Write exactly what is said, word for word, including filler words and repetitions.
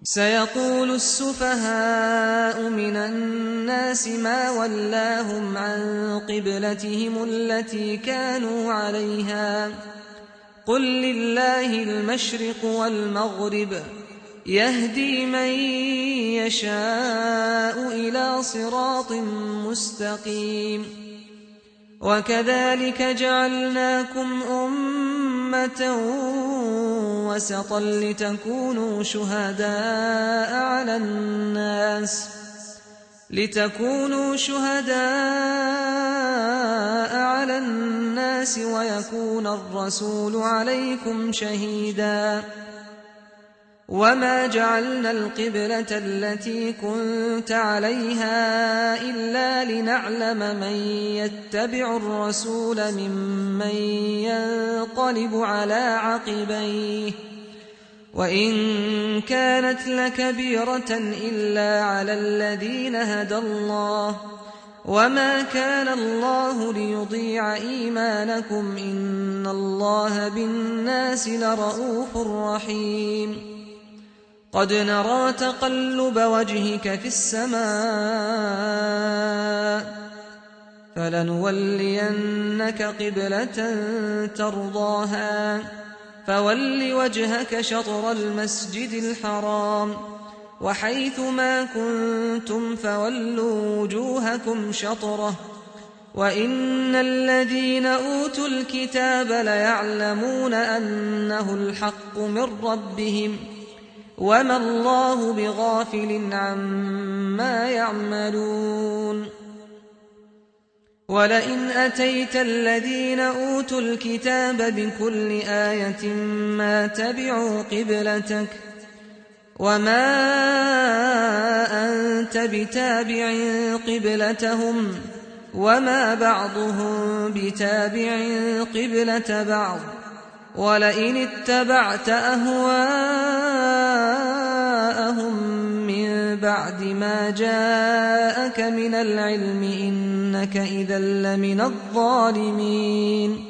سيقول السفهاء من الناس ما ولاهم عن قبلتهم التي كانوا عليها قل لله المشرق والمغرب يهدي من يشاء إلى صراط مستقيم وكذلك جعلناكم أمة وسطا لتكونوا شهداء على الناس لتكونوا شهداء على الناس ويكون الرسول عليكم شهيدا وما جعلنا القبلة التي كنت عليها إلا لنعلم من يتبع الرسول ممن ينقلب على عقبيه وإن كانت لكبيرة إلا على الذين هدى الله وما كان الله ليضيع إيمانكم إن الله بالناس لرءوف رحيم قد نرى تقلب وجهك في السماء فلنولينك قبلة ترضاها فول وجهك شطر المسجد الحرام وحيث ما كنتم فولوا وجوهكم شطره وإن الذين أوتوا الكتاب ليعلمون أنه الحق من ربهم وما الله بغافل عما يعملون ولئن أتيت الذين أوتوا الكتاب بكل آية ما تبعوا قبلتك وما أنت بتابع قبلتهم وما بعضهم بتابع قبلة بعض ولئن اتبعت أهواءهم من بعد ما جاءك من العلم إنك إذا لمن الظالمين